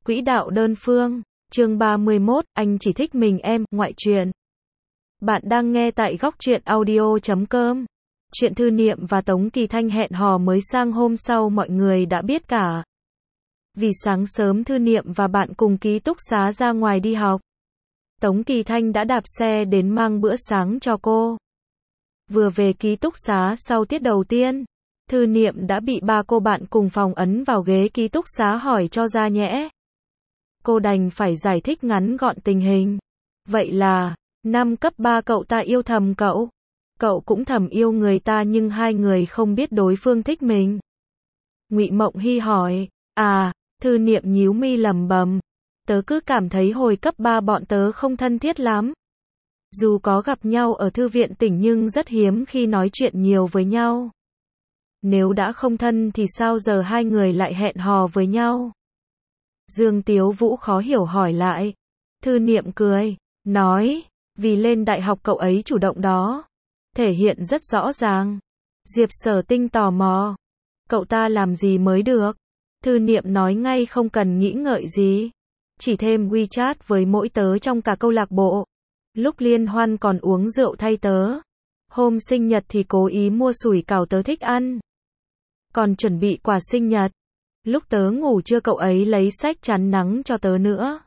Quỹ đạo đơn phương, chương 31, anh chỉ thích mình em, ngoại truyện. Bạn đang nghe tại góc truyện audio.com. Chuyện Thư Niệm và Tống Kỳ Thanh hẹn hò mới sang hôm sau mọi người đã biết cả. Vì sáng sớm Thư Niệm và bạn cùng ký túc xá ra ngoài đi học. Tống Kỳ Thanh đã đạp xe đến mang bữa sáng cho cô. Vừa về ký túc xá sau tiết đầu tiên, Thư Niệm đã bị ba cô bạn cùng phòng ấn vào ghế ký túc xá hỏi cho ra nhẽ. Cô đành phải giải thích ngắn gọn tình hình. Vậy là, năm cấp 3 cậu ta yêu thầm cậu. Cậu cũng thầm yêu người ta nhưng hai người không biết đối phương thích mình. Ngụy Mộng Hy hỏi, Thư Niệm nhíu mi lẩm bẩm. Tớ cứ cảm thấy hồi cấp 3 bọn tớ không thân thiết lắm. Dù có gặp nhau ở thư viện tỉnh nhưng rất hiếm khi nói chuyện nhiều với nhau. Nếu đã không thân thì sao giờ hai người lại hẹn hò với nhau? Dương Tiếu Vũ khó hiểu hỏi lại. Thư Niệm cười, nói, vì lên đại học cậu ấy chủ động đó. Thể hiện rất rõ ràng. Diệp Sở Tinh tò mò. Cậu ta làm gì mới được? Thư Niệm nói ngay không cần nghĩ ngợi gì. Chỉ thêm WeChat với mỗi tớ trong cả câu lạc bộ. Lúc liên hoan còn uống rượu thay tớ. Hôm sinh nhật thì cố ý mua sủi cảo tớ thích ăn. Còn chuẩn bị quà sinh nhật. Lúc tớ ngủ trưa cậu ấy lấy sách chắn nắng cho tớ nữa.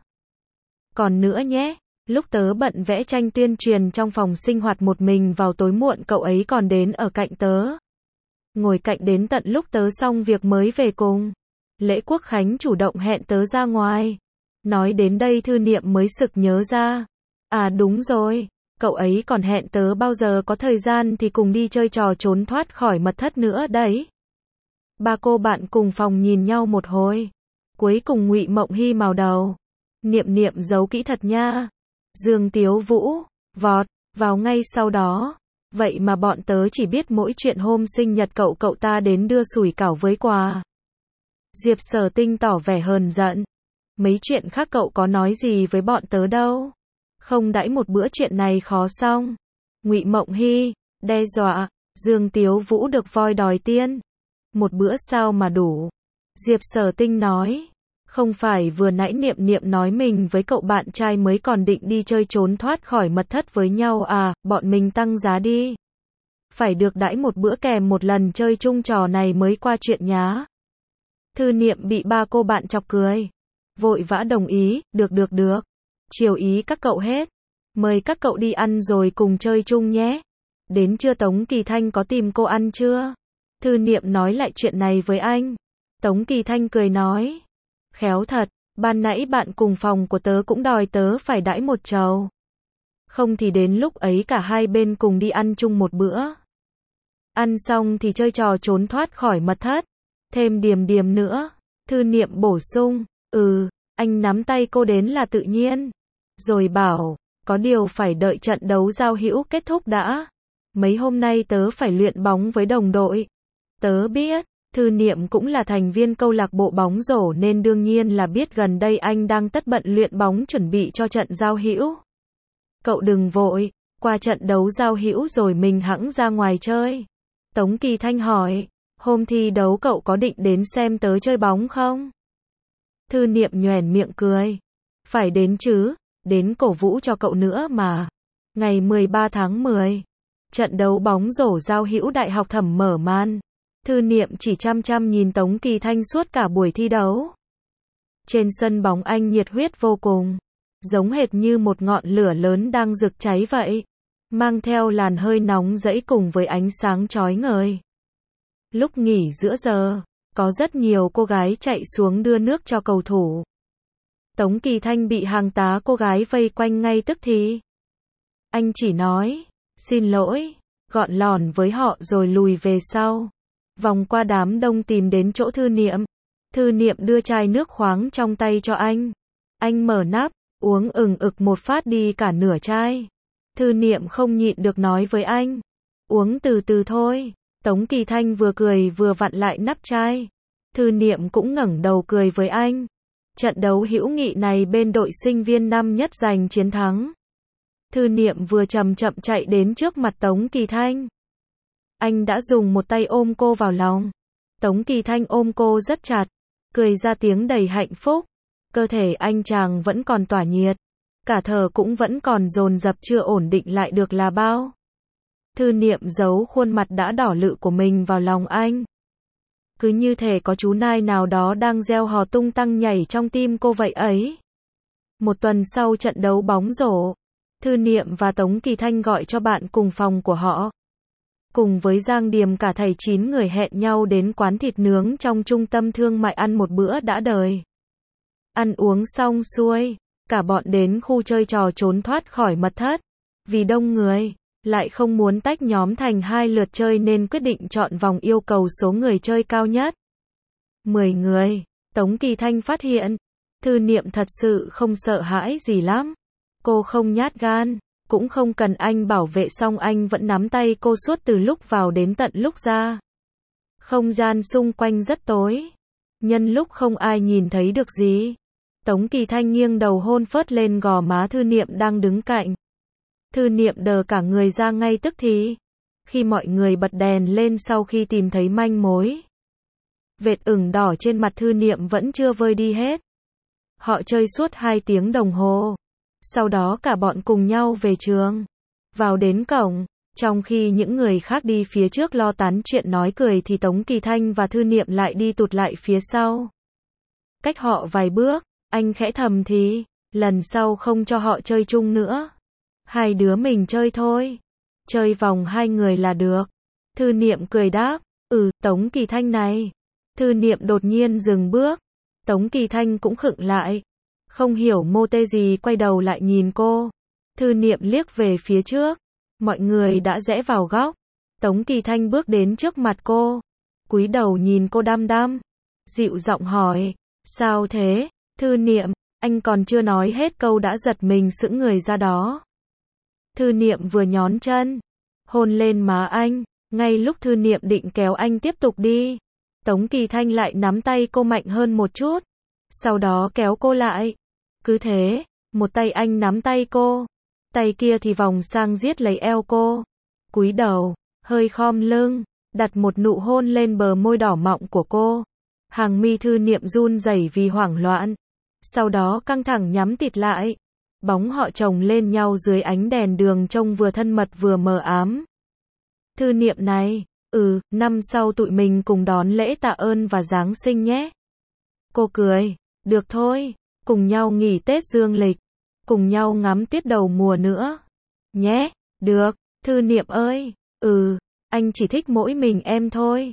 Còn nữa nhé, lúc tớ bận vẽ tranh tuyên truyền trong phòng sinh hoạt một mình vào tối muộn cậu ấy còn đến ở cạnh tớ. Ngồi cạnh đến tận lúc tớ xong việc mới về cùng. Lễ Quốc Khánh chủ động hẹn tớ ra ngoài. Nói đến đây Thư Niệm mới sực nhớ ra. Đúng rồi, cậu ấy còn hẹn tớ bao giờ có thời gian thì cùng đi chơi trò trốn thoát khỏi mật thất nữa đấy. Ba cô bạn cùng phòng nhìn nhau một hồi. Cuối cùng Ngụy Mộng Hy màu đầu. Niệm Niệm giấu kỹ thật nha. Dương Tiếu Vũ, vọt, vào ngay sau đó. Vậy mà bọn tớ chỉ biết mỗi chuyện hôm sinh nhật cậu ta đến đưa sủi cảo với quà. Diệp Sở Tinh tỏ vẻ hờn giận. Mấy chuyện khác cậu có nói gì với bọn tớ đâu. Không đãi một bữa chuyện này khó xong. Ngụy Mộng Hy, đe dọa. Dương Tiếu Vũ được voi đòi tiên. Một bữa sao mà đủ. Diệp Sở Tinh nói. Không phải vừa nãy Niệm Niệm nói mình với cậu bạn trai mới còn định đi chơi trốn thoát khỏi mật thất với nhau bọn mình tăng giá đi. Phải được đãi một bữa kèm một lần chơi chung trò này mới qua chuyện nhá. Thư Niệm bị ba cô bạn chọc cười. Vội vã đồng ý, được. Chiều ý các cậu hết. Mời các cậu đi ăn rồi cùng chơi chung nhé. Đến trưa Tống Kỳ Thanh có tìm cô ăn chưa? Thư Niệm nói lại chuyện này với anh. Tống Kỳ Thanh cười nói. Khéo thật, ban nãy bạn cùng phòng của tớ cũng đòi tớ phải đãi một chầu. Không thì đến lúc ấy cả hai bên cùng đi ăn chung một bữa. Ăn xong thì chơi trò trốn thoát khỏi mật thất. Thêm Điềm nữa. Thư Niệm bổ sung. Anh nắm tay cô đến là tự nhiên. Rồi bảo, có điều phải đợi trận đấu giao hữu kết thúc đã. Mấy hôm nay tớ phải luyện bóng với đồng đội. Tớ biết, Thư Niệm cũng là thành viên câu lạc bộ bóng rổ nên đương nhiên là biết gần đây anh đang tất bận luyện bóng chuẩn bị cho trận giao hữu. Cậu đừng vội, qua trận đấu giao hữu rồi mình hẵng ra ngoài chơi. Tống Kỳ Thanh hỏi, hôm thi đấu cậu có định đến xem tớ chơi bóng không? Thư Niệm nhoẻn miệng cười. Phải đến chứ, đến cổ vũ cho cậu nữa mà. Ngày 13 tháng 10, trận đấu bóng rổ giao hữu Đại học Thẩm mở màn. Thư Niệm chỉ chăm nhìn Tống Kỳ Thanh suốt cả buổi thi đấu. Trên sân bóng anh nhiệt huyết vô cùng. Giống hệt như một ngọn lửa lớn đang rực cháy vậy. Mang theo làn hơi nóng rẫy cùng với ánh sáng chói ngời. Lúc nghỉ giữa giờ, có rất nhiều cô gái chạy xuống đưa nước cho cầu thủ. Tống Kỳ Thanh bị hàng tá cô gái vây quanh ngay tức thì. Anh chỉ nói, xin lỗi, gọn lòn với họ rồi lùi về sau. Vòng qua đám đông tìm đến chỗ Thư Niệm. Thư Niệm đưa chai nước khoáng trong tay cho anh. Anh mở nắp, uống ực một phát đi cả nửa chai. Thư Niệm không nhịn được nói với anh. Uống từ từ thôi. Tống Kỳ Thanh vừa cười vừa vặn lại nắp chai. Thư Niệm cũng ngẩng đầu cười với anh. Trận đấu hữu nghị này bên đội sinh viên năm nhất giành chiến thắng. Thư Niệm vừa chậm chạy đến trước mặt Tống Kỳ Thanh. Anh đã dùng một tay ôm cô vào lòng. Tống Kỳ Thanh ôm cô rất chặt, cười ra tiếng đầy hạnh phúc. Cơ thể anh chàng vẫn còn tỏa nhiệt, cả thở cũng vẫn còn dồn dập chưa ổn định lại được là bao. Thư Niệm giấu khuôn mặt đã đỏ lự của mình vào lòng anh. Cứ như thể có chú nai nào đó đang gieo hò tung tăng nhảy trong tim cô vậy ấy. Một tuần sau trận đấu bóng rổ, Thư Niệm và Tống Kỳ Thanh gọi cho bạn cùng phòng của họ. Cùng với Giang Điềm cả thầy 9 người hẹn nhau đến quán thịt nướng trong trung tâm thương mại ăn một bữa đã đời. Ăn uống xong xuôi, cả bọn đến khu chơi trò trốn thoát khỏi mật thất. Vì đông người, lại không muốn tách nhóm thành 2 lượt chơi nên quyết định chọn vòng yêu cầu số người chơi cao nhất. 10 người, Tống Kỳ Thanh phát hiện, Thư Niệm thật sự không sợ hãi gì lắm. Cô không nhát gan, cũng không cần anh bảo vệ xong anh vẫn nắm tay cô suốt từ lúc vào đến tận lúc ra. Không gian xung quanh rất tối. Nhân lúc không ai nhìn thấy được gì, Tống Kỳ Thanh nghiêng đầu hôn phớt lên gò má Thư Niệm đang đứng cạnh. Thư Niệm đờ cả người ra ngay tức thì. Khi mọi người bật đèn lên sau khi tìm thấy manh mối. Vệt ửng đỏ trên mặt Thư Niệm vẫn chưa vơi đi hết. Họ chơi suốt 2 tiếng đồng hồ. Sau đó cả bọn cùng nhau về trường. Vào đến cổng, trong khi những người khác đi phía trước lo tán chuyện nói cười thì Tống Kỳ Thanh và Thư Niệm lại đi tụt lại phía sau. Cách họ vài bước, anh khẽ thầm thì, lần sau không cho họ chơi chung nữa. 2 đứa mình chơi thôi. Chơi vòng 2 người là được. Thư Niệm cười đáp, Tống Kỳ Thanh này. Thư Niệm đột nhiên dừng bước. Tống Kỳ Thanh cũng khựng lại. Không hiểu mô tê gì quay đầu lại nhìn cô. Thư Niệm liếc về phía trước. Mọi người đã rẽ vào góc. Tống Kỳ Thanh bước đến trước mặt cô. Cúi đầu nhìn cô đăm đăm. Dịu giọng hỏi. Sao thế? Thư Niệm, anh còn chưa nói hết câu đã giật mình sững người ra đó. Thư Niệm vừa nhón chân. Hôn lên má anh. Ngay lúc Thư Niệm định kéo anh tiếp tục đi. Tống Kỳ Thanh lại nắm tay cô mạnh hơn một chút. Sau đó kéo cô lại. Cứ thế, một tay anh nắm tay cô. Tay kia thì vòng sang giết lấy eo cô. Cúi đầu, hơi khom lưng, đặt một nụ hôn lên bờ môi đỏ mọng của cô. Hàng mi Thư Niệm run rẩy vì hoảng loạn. Sau đó căng thẳng nhắm tịt lại. Bóng họ chồng lên nhau dưới ánh đèn đường trông vừa thân mật vừa mờ ám. Thư Niệm này, năm sau tụi mình cùng đón lễ tạ ơn và Giáng sinh nhé. Cô cười, được thôi, cùng nhau nghỉ Tết dương lịch, cùng nhau ngắm tuyết đầu mùa nữa. Nhé, được, Thư Niệm ơi, anh chỉ thích mỗi mình em thôi.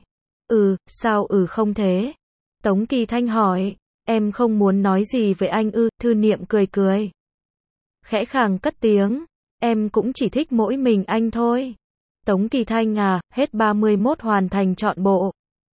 Sao không thế? Tống Kỳ Thanh hỏi, em không muốn nói gì với anh Thư Niệm cười cười. Khẽ khàng cất tiếng, em cũng chỉ thích mỗi mình anh thôi. Tống Kỳ Thanh hết 31 hoàn thành trọn bộ.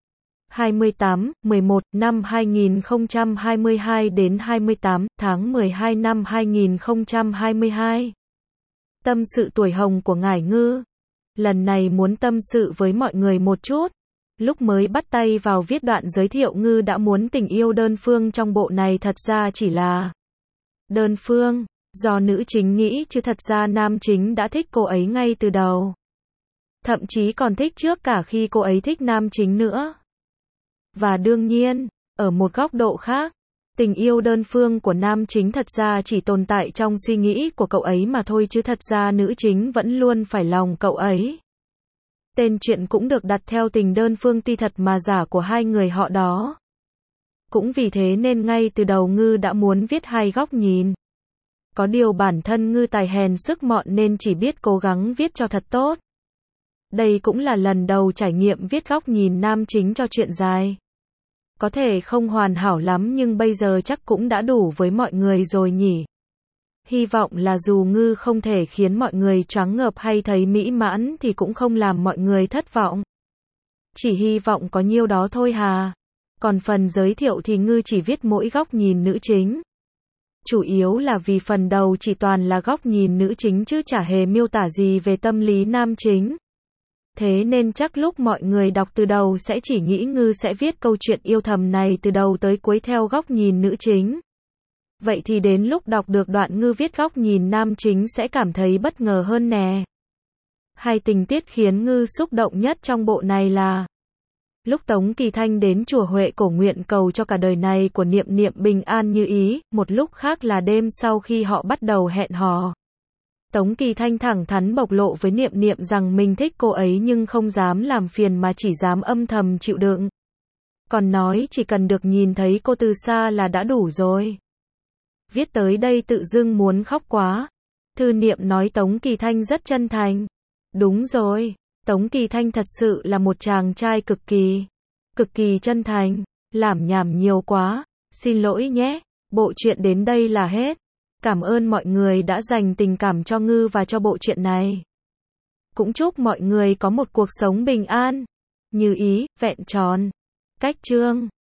28/11 năm 2022 đến 28 tháng 12 năm 2022. Tâm sự tuổi hồng của Ngải Ngư. Lần này muốn tâm sự với mọi người một chút. Lúc mới bắt tay vào viết đoạn giới thiệu Ngư đã muốn tình yêu đơn phương trong bộ này thật ra chỉ là đơn phương, do nữ chính nghĩ chứ thật ra nam chính đã thích cô ấy ngay từ đầu. Thậm chí còn thích trước cả khi cô ấy thích nam chính nữa. Và đương nhiên, ở một góc độ khác, tình yêu đơn phương của nam chính thật ra chỉ tồn tại trong suy nghĩ của cậu ấy mà thôi chứ thật ra nữ chính vẫn luôn phải lòng cậu ấy. Tên truyện cũng được đặt theo tình đơn phương ti thật mà giả của hai người họ đó. Cũng vì thế nên ngay từ đầu Ngư đã muốn viết hai góc nhìn. Có điều bản thân Ngư tài hèn sức mọn nên chỉ biết cố gắng viết cho thật tốt. Đây cũng là lần đầu trải nghiệm viết góc nhìn nam chính cho truyện dài. Có thể không hoàn hảo lắm nhưng bây giờ chắc cũng đã đủ với mọi người rồi nhỉ. Hy vọng là dù Ngư không thể khiến mọi người choáng ngợp hay thấy mỹ mãn thì cũng không làm mọi người thất vọng. Chỉ hy vọng có nhiêu đó thôi hà. Còn phần giới thiệu thì Ngư chỉ viết mỗi góc nhìn nữ chính. Chủ yếu là vì phần đầu chỉ toàn là góc nhìn nữ chính chứ chả hề miêu tả gì về tâm lý nam chính. Thế nên chắc lúc mọi người đọc từ đầu sẽ chỉ nghĩ Ngư sẽ viết câu chuyện yêu thầm này từ đầu tới cuối theo góc nhìn nữ chính. Vậy thì đến lúc đọc được đoạn Ngư viết góc nhìn nam chính sẽ cảm thấy bất ngờ hơn nè. Hai tình tiết khiến Ngư xúc động nhất trong bộ này là Lúc Tống Kỳ Thanh đến chùa Huệ cổ nguyện cầu cho cả đời này của Niệm Niệm bình an như ý, một lúc khác là đêm sau khi họ bắt đầu hẹn hò. Tống Kỳ Thanh thẳng thắn bộc lộ với Niệm Niệm rằng mình thích cô ấy nhưng không dám làm phiền mà chỉ dám âm thầm chịu đựng. Còn nói chỉ cần được nhìn thấy cô từ xa là đã đủ rồi. Viết tới đây tự dưng muốn khóc quá. Thư Niệm nói Tống Kỳ Thanh rất chân thành. Đúng rồi, Tống Kỳ Thanh thật sự là một chàng trai cực kỳ chân thành. Lảm nhảm nhiều quá, xin lỗi nhé, bộ truyện đến đây là hết. Cảm ơn mọi người đã dành tình cảm cho Ngư và cho bộ truyện này. Cũng chúc mọi người có một cuộc sống bình an, như ý, vẹn tròn. Cách chương